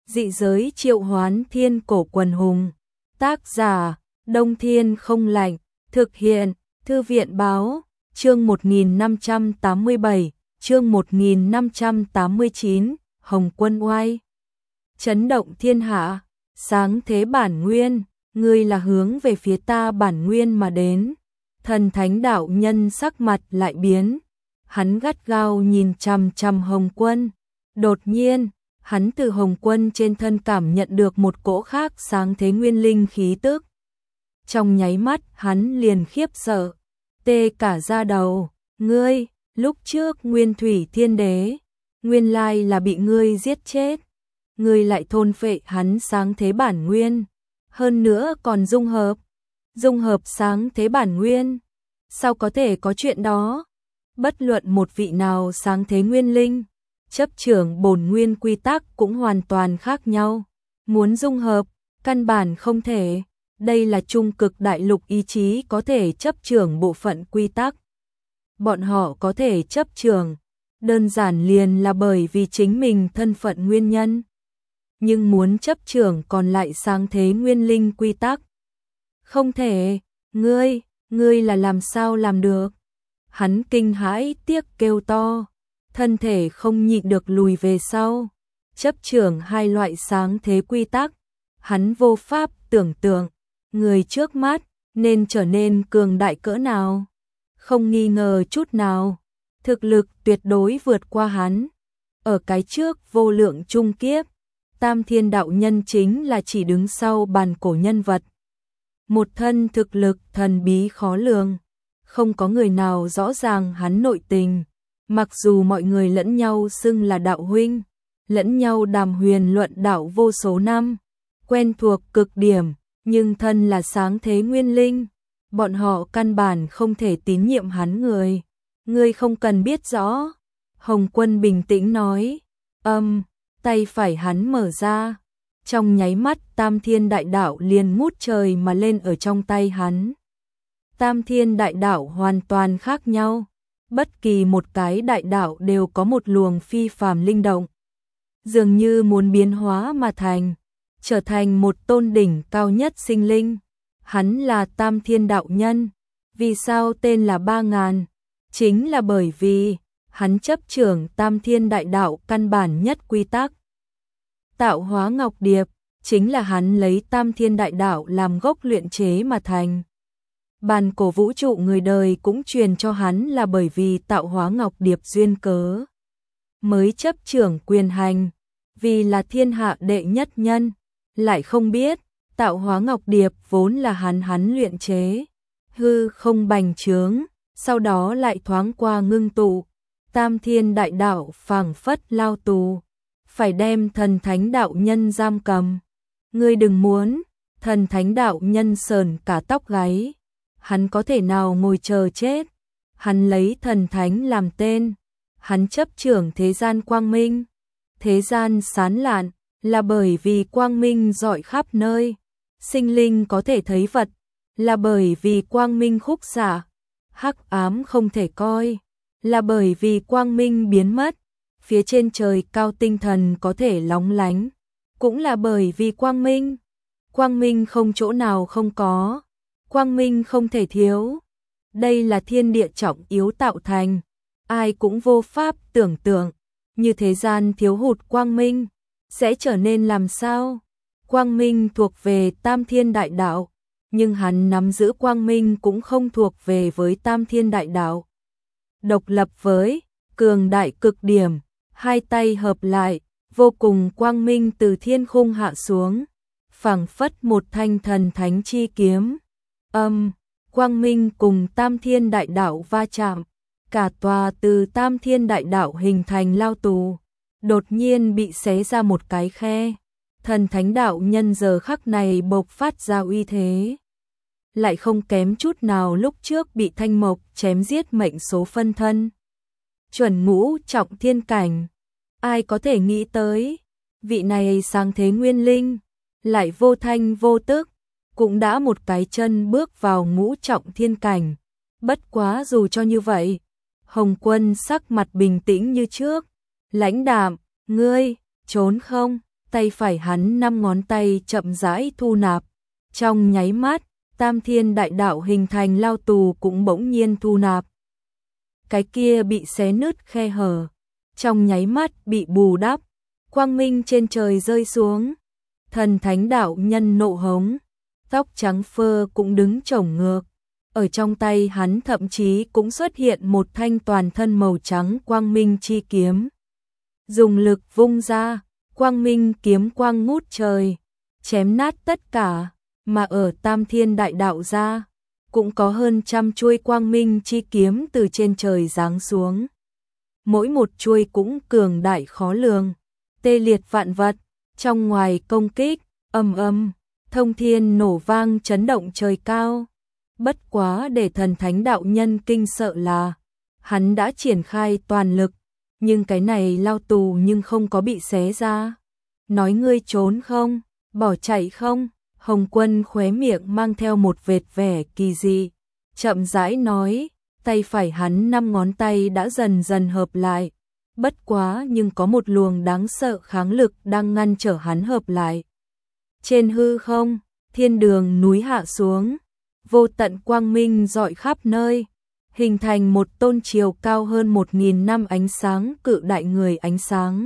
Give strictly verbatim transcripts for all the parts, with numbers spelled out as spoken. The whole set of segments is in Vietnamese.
Dị giới triệu hoán thiên cổ quần hùng. Tác giả, Đông Thiên không lạnh. Thực hiện, Thư viện báo. Chương một nghìn năm trăm tám mươi bảy, chương một nghìn năm trăm tám mươi chín, Hồng Quân oai. Chấn động thiên hạ, sáng thế bản nguyên, ngươi là hướng về phía ta bản nguyên mà đến. Thần thánh đạo nhân sắc mặt lại biến, hắn gắt gao nhìn chằm chằm Hồng Quân. Đột nhiên, hắn từ Hồng Quân trên thân cảm nhận được một cỗ khác sáng thế nguyên linh khí tức. Trong nháy mắt, hắn liền khiếp sợ, tê cả da đầu. Ngươi, lúc trước Nguyên Thủy Thiên Đế, nguyên lai là bị ngươi giết chết. Ngươi lại thôn phệ hắn sáng thế bản nguyên, hơn nữa còn dung hợp, dung hợp sáng thế bản nguyên. Sao có thể có chuyện đó? Bất luận một vị nào sáng thế nguyên linh, chấp trưởng bổn nguyên quy tắc cũng hoàn toàn khác nhau. Muốn dung hợp, căn bản không thể. Đây là trung cực đại lục ý chí có thể chấp trưởng bộ phận quy tắc. Bọn họ có thể chấp trưởng, đơn giản liền là bởi vì chính mình thân phận nguyên nhân. Nhưng muốn chấp trưởng còn lại sáng thế nguyên linh quy tắc, không thể. Ngươi, ngươi là làm sao làm được? Hắn kinh hãi tiếc kêu to, thân thể không nhịn được lùi về sau. Chấp trưởng hai loại sáng thế quy tắc, hắn vô pháp tưởng tượng người trước mắt nên trở nên cường đại cỡ nào. Không nghi ngờ chút nào, thực lực tuyệt đối vượt qua hắn. Ở cái trước vô lượng trung kiếp, Tam Thiên đạo nhân chính là chỉ đứng sau bàn cổ nhân vật. Một thân thực lực thần bí khó lường, không có người nào rõ ràng hắn nội tình. Mặc dù mọi người lẫn nhau xưng là đạo huynh, lẫn nhau đàm huyền luận đạo vô số năm, quen thuộc cực điểm, nhưng thân là sáng thế nguyên linh, bọn họ căn bản không thể tín nhiệm hắn người. Ngươi không cần biết rõ. Hồng Quân bình tĩnh nói. Âm, tay phải hắn mở ra. Trong nháy mắt Tam Thiên đại đạo liền ngút trời mà lên ở trong tay hắn. Tam Thiên đại đạo hoàn toàn khác nhau. Bất kỳ một cái đại đạo đều có một luồng phi phàm linh động, dường như muốn biến hóa mà thành, trở thành một tôn đỉnh cao nhất sinh linh. Hắn là Tam Thiên đạo nhân. Vì sao tên là ba ngàn? Chính là bởi vì hắn chấp trưởng Tam Thiên đại đạo căn bản nhất quy tắc. Tạo hóa ngọc điệp chính là hắn lấy Tam Thiên đại đạo làm gốc luyện chế mà thành. Bàn cổ vũ trụ người đời cũng truyền cho hắn là bởi vì tạo hóa ngọc điệp duyên cớ mới chấp trưởng quyền hành, vì là thiên hạ đệ nhất nhân. Lại không biết tạo hóa ngọc điệp vốn là hắn hắn luyện chế, hư không bành trướng, sau đó lại thoáng qua ngưng tụ. Tam Thiên đại đạo phảng phất lao tù, phải đem thần thánh đạo nhân giam cầm. Ngươi đừng muốn. Thần thánh đạo nhân sờn cả tóc gáy. Hắn có thể nào ngồi chờ chết? Hắn lấy thần thánh làm tên, hắn chấp trưởng thế gian quang minh. Thế gian sáng lạn là bởi vì quang minh rọi khắp nơi. Sinh linh có thể thấy vật là bởi vì quang minh khúc xạ. Hắc ám không thể coi là bởi vì quang minh biến mất. Phía trên trời cao tinh thần có thể lóng lánh cũng là bởi vì quang minh. Quang minh không chỗ nào không có, quang minh không thể thiếu. Đây là thiên địa trọng yếu tạo thành, ai cũng vô pháp tưởng tượng. Như thế gian thiếu hụt quang minh sẽ trở nên làm sao? Quang minh thuộc về Tam Thiên đại đạo, nhưng hắn nắm giữ quang minh cũng không thuộc về với Tam Thiên đại đạo. Độc lập với, cường đại cực điểm, hai tay hợp lại, vô cùng quang minh từ thiên khung hạ xuống, phảng phất một thanh thần thánh chi kiếm. Âm, quang minh cùng Tam Thiên đại đạo va chạm, cả tòa từ Tam Thiên đại đạo hình thành lao tù, đột nhiên bị xé ra một cái khe. Thần thánh đạo nhân giờ khắc này bộc phát ra uy thế, lại không kém chút nào lúc trước bị Thanh Mộc chém giết mệnh số phân thân. Chuẩn ngũ trọng thiên cảnh, ai có thể nghĩ tới, vị này sáng thế nguyên linh, lại vô thanh vô tức, cũng đã một cái chân bước vào ngũ trọng thiên cảnh. Bất quá dù cho như vậy, Hồng Quân sắc mặt bình tĩnh như trước, lãnh đạm. Ngươi, trốn không? tay phải hắn năm ngón tay chậm rãi thu nạp, trong nháy mắt, Tam Thiên Đại Đạo hình thành lao tù cũng bỗng nhiên thu nạp. Cái kia bị xé nứt khe hở, trong nháy mắt bị bù đắp, quang minh trên trời rơi xuống. Thần thánh đạo nhân nộ hống, tóc trắng phơ cũng đứng chổng ngược. Ở trong tay hắn thậm chí cũng xuất hiện một thanh toàn thân màu trắng quang minh chi kiếm. Dùng lực vung ra, quang minh kiếm quang ngút trời, chém nát tất cả, mà ở Tam Thiên Đại Đạo ra, cũng có hơn trăm chuôi quang minh chi kiếm từ trên trời giáng xuống. Mỗi một chuôi cũng cường đại khó lường, tê liệt vạn vật, trong ngoài công kích, ầm ầm, thông thiên nổ vang chấn động trời cao. Bất quá để thần thánh đạo nhân kinh sợ là, hắn đã triển khai toàn lực, nhưng cái này lao tù nhưng không có bị xé ra. Nói ngươi trốn không, bỏ chạy không? Hồng Quân khóe miệng mang theo một vệt vẻ kỳ dị, chậm rãi nói, tay phải hắn năm ngón tay đã dần dần hợp lại. Bất quá nhưng có một luồng đáng sợ kháng lực đang ngăn trở hắn hợp lại. Trên hư không, thiên đường núi hạ xuống, vô tận quang minh rọi khắp nơi, hình thành một tôn chiều cao hơn một nghìn năm ánh sáng cự đại người ánh sáng.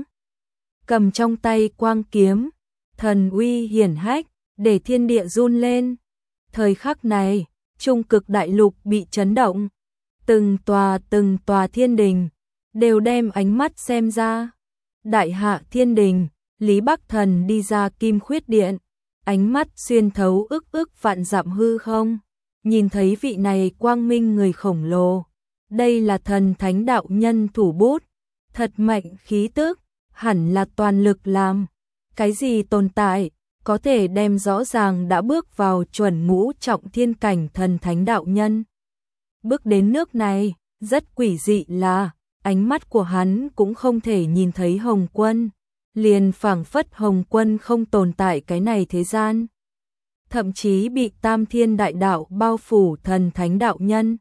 Cầm trong tay quang kiếm, thần uy hiển hách, để thiên địa run lên. Thời khắc này, trung cực đại lục bị chấn động, từng tòa từng tòa thiên đình đều đem ánh mắt xem ra. Đại hạ thiên đình, Lý Bắc Thần đi ra Kim Khuyết Điện, ánh mắt xuyên thấu ức ức vạn dặm hư không, nhìn thấy vị này quang minh người khổng lồ. Đây là thần thánh đạo nhân thủ bút, thật mạnh khí tức, hẳn là toàn lực làm. Cái gì tồn tại, có thể đem rõ ràng đã bước vào chuẩn ngũ trọng thiên cảnh thần thánh đạo nhân. Bước đến nước này, rất quỷ dị là, ánh mắt của hắn cũng không thể nhìn thấy Hồng Quân, liền phảng phất Hồng Quân không tồn tại cái này thế gian. Thậm chí bị Tam Thiên Đại Đạo bao phủ thần thánh đạo nhân,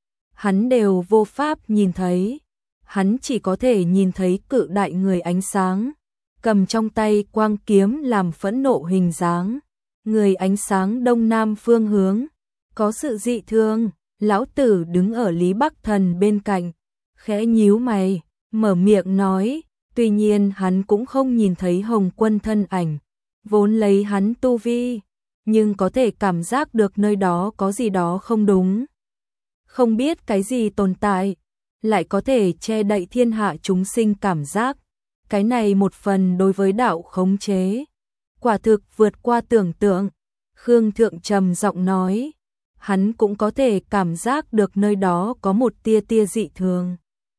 hắn đều vô pháp nhìn thấy. Hắn chỉ có thể nhìn thấy cự đại người ánh sáng, cầm trong tay quang kiếm làm phẫn nộ hình dáng. Người ánh sáng đông nam phương hướng, có sự dị thường. Lão tử đứng ở Lý Bắc Thần bên cạnh, khẽ nhíu mày, mở miệng nói, tuy nhiên hắn cũng không nhìn thấy Hồng Quân thân ảnh, vốn lấy hắn tu vi, nhưng có thể cảm giác được nơi đó có gì đó không đúng. Không biết cái gì tồn tại, lại có thể che đậy thiên hạ chúng sinh cảm giác. Cái này một phần đối với đạo khống chế, quả thực vượt qua tưởng tượng. Khương Thượng trầm giọng nói, hắn cũng có thể cảm giác được nơi đó có một tia tia dị thường,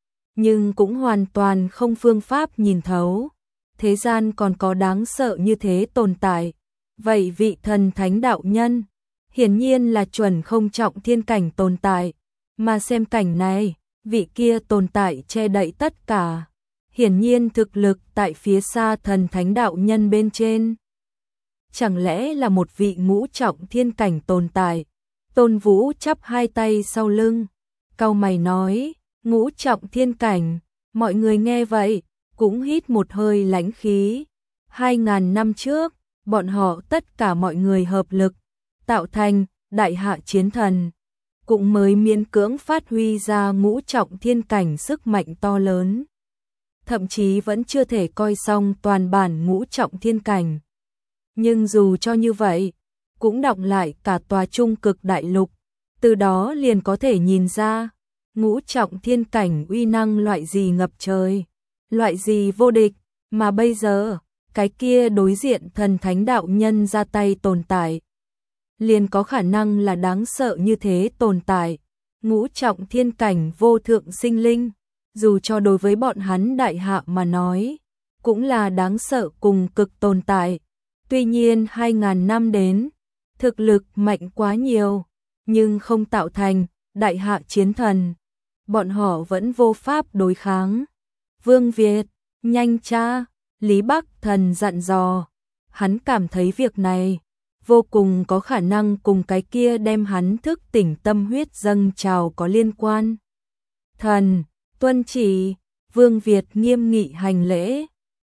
nhưng cũng hoàn toàn không phương pháp nhìn thấu. Thế gian còn có đáng sợ như thế tồn tại. Vậy vị thần thánh đạo nhân, hiển nhiên là chuẩn không trọng thiên cảnh tồn tại, mà xem cảnh này, vị kia tồn tại che đậy tất cả, hiển nhiên thực lực tại phía xa thần thánh đạo nhân bên trên. Chẳng lẽ là một vị ngũ trọng thiên cảnh tồn tại? Tôn Vũ chắp hai tay sau lưng, cau mày nói, ngũ trọng thiên cảnh. Mọi người nghe vậy, cũng hít một hơi lãnh khí. Hai ngàn năm trước, bọn họ tất cả mọi người hợp lực, tạo thành đại hạ chiến thần, cũng mới miễn cưỡng phát huy ra ngũ trọng thiên cảnh sức mạnh to lớn. Thậm chí vẫn chưa thể coi xong toàn bản ngũ trọng thiên cảnh. Nhưng dù cho như vậy, cũng đọng lại cả tòa trung cực đại lục, từ đó liền có thể nhìn ra, ngũ trọng thiên cảnh uy năng loại gì ngập trời, loại gì vô địch, mà bây giờ, cái kia đối diện thần thánh đạo nhân ra tay tồn tại, liền có khả năng là đáng sợ như thế tồn tại. Ngũ trọng thiên cảnh vô thượng sinh linh, dù cho đối với bọn hắn đại hạ mà nói, cũng là đáng sợ cùng cực tồn tại. Tuy nhiên hai ngàn năm đến, thực lực mạnh quá nhiều, nhưng không tạo thành đại hạ chiến thần, bọn họ vẫn vô pháp đối kháng. Vương Việt, nhanh cha, Lý Bắc Thần dặn dò, hắn cảm thấy việc này vô cùng có khả năng cùng cái kia đem hắn thức tỉnh tâm huyết dâng trào có liên quan. Thần, tuân chỉ. Vương Việt nghiêm nghị hành lễ,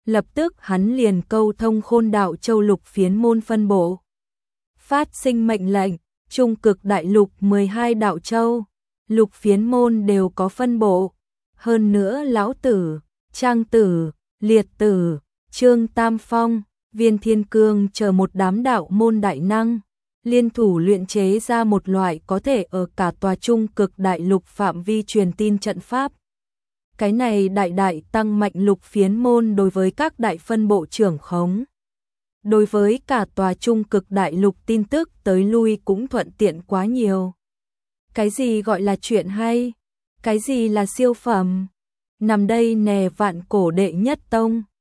Lập tức hắn liền câu thông Khôn Đạo Châu lục phiến môn phân bộ. Phát sinh mệnh lệnh, Trung Cực Đại Lục mười hai đạo châu, lục phiến môn đều có phân bộ. Hơn nữa Lão Tử, Trang Tử, Liệt Tử, Trương Tam Phong, Viên Thiên Cương chờ một đám đạo môn đại năng, liên thủ luyện chế ra một loại có thể ở cả tòa Trung Cực Đại Lục phạm vi truyền tin trận pháp. Cái này đại đại tăng mạnh lục phiến môn đối với các đại phân bộ trưởng khống. Đối với cả tòa Trung Cực Đại Lục tin tức tới lui cũng thuận tiện quá nhiều. Cái gì gọi là chuyện hay? Cái gì là siêu phẩm? Nằm đây nè vạn cổ đệ nhất tông.